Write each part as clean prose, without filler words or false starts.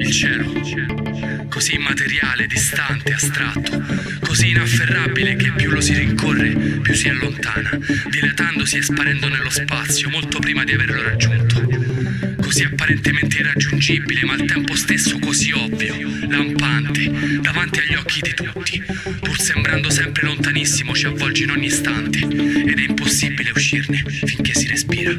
il cielo, così immateriale, distante, astratto, così inafferrabile che più lo si rincorre, più si allontana, dilatandosi e sparendo nello spazio molto prima di averlo raggiunto. Così apparentemente irraggiungibile, ma al tempo stesso così ovvio, lampante, davanti agli occhi di tutti, pur sembrando sempre lontanissimo, ci avvolge in ogni istante ed è impossibile uscirne finché si respira.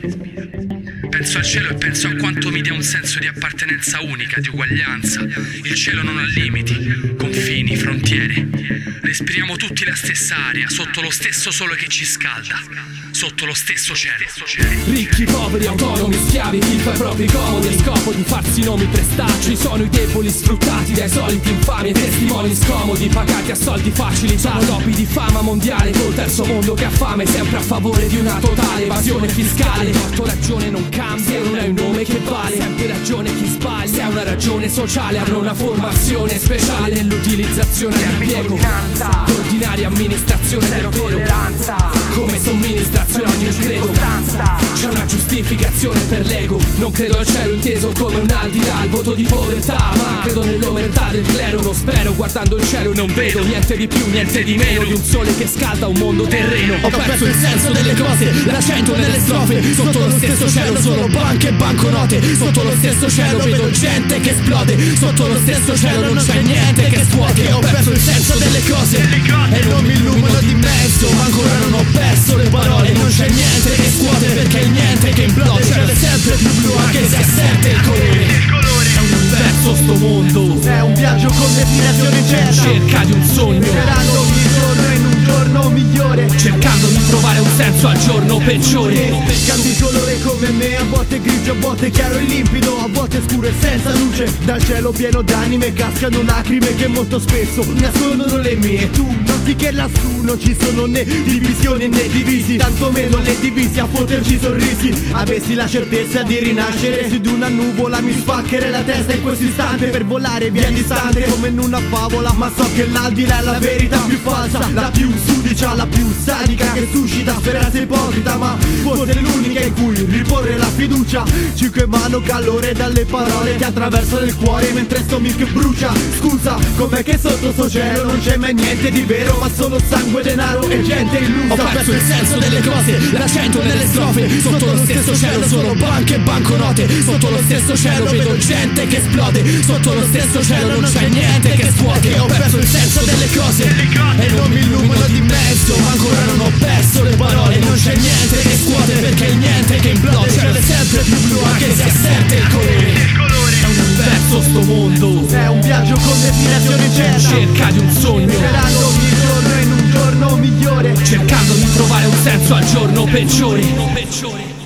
Penso al cielo e penso a quanto mi dia un senso di appartenenza unica, di uguaglianza. Il cielo non ha limiti, confini, frontiere. Respiriamo tutti la stessa aria, sotto lo stesso sole che ci scalda, sotto lo stesso cielo. Ricchi, poveri, autonomi, schiavi, chi fa i propri comodi a scopo di farsi nomi prestacci. Sono i deboli sfruttati dai soliti infami e testimoni scomodi, pagati a soldi facili. Sono topi di fama mondiale col terzo mondo che ha fame, sempre a favore di una totale evasione fiscale. Torto ragione non cambia, se non hai un nome che vale, sempre ragione chi sbaglia. Se hai una ragione sociale hanno una formazione speciale nell'utilizzazione del piego, ordinaria amministrazione del vero, come somministrazione ogni credo. C'è una giustificazione per l'ego, non credo al cielo inteso come un al di là, il voto di povertà, ma credo nell'omertà del clero. Lo spero, guardando il cielo non vedo niente di più, niente di meno di un sole che scalda un mondo terreno. Ho perso il senso delle cose, l'accento nelle strofe, sotto lo stesso cielo solo banche e banconote. Sotto lo stesso cielo vedo gente che esplode, sotto lo stesso cielo non c'è niente che scuote. Ho perso il senso delle cose e non mi illumino di mezzo, ma ancora non ho perso le parole. Non c'è niente che scuote perché il niente che implode. Il cielo è sempre più blu anche se assente il colore. È un universo sto mondo, è un viaggio con destinazione incerta, cerca di un sogno, sperando ogni giorno in un giorno migliore, cercando di trovare un senso al giorno peggiore. Cambi colore come me, a volte grigio, a volte chiaro e limpido, a volte scuro e senza luce. Dal cielo pieno d'anime cascano lacrime che molto spesso nascondono le mie. Tu noti che lassù non ci sono né divisioni né divisi, tantomeno le divisi a poterci sorrisi. Avessi la certezza di rinascere su di una nuvola, mi spaccherei la testa in questo istante per volare via distante come in una favola. Ma so che l'aldilà è la verità più falsa, la più sudicia, la più sadica, che suscita speranza ipocrita, ma forse è l'unica in cui riporre la fiducia. Cinque mano calore dalle parole che attraversano il cuore mentre sto milk brucia. Scusa, com'è che sotto sto cielo non c'è mai niente di vero, ma solo sangue, denaro e gente illusa. Ho perso il senso delle cose, l'accento nelle strofe, sotto lo stesso cielo solo banche e banconote. Sotto lo stesso cielo vedo gente che esplode, sotto lo stesso cielo non c'è niente che scuote. Ho perso il senso delle cose e non mi illumino di mezzo, ma ancora non ho perso le parole. Non c'è niente che scuote perché il niente che implode. Il cielo è sempre più blu anche se assente il colore. È un universo sto mondo, è un viaggio con destinazione incerta, cerca di un sogno, sperando ogni giorno in un giorno migliore, cercando di trovare un senso al giorno peggiore.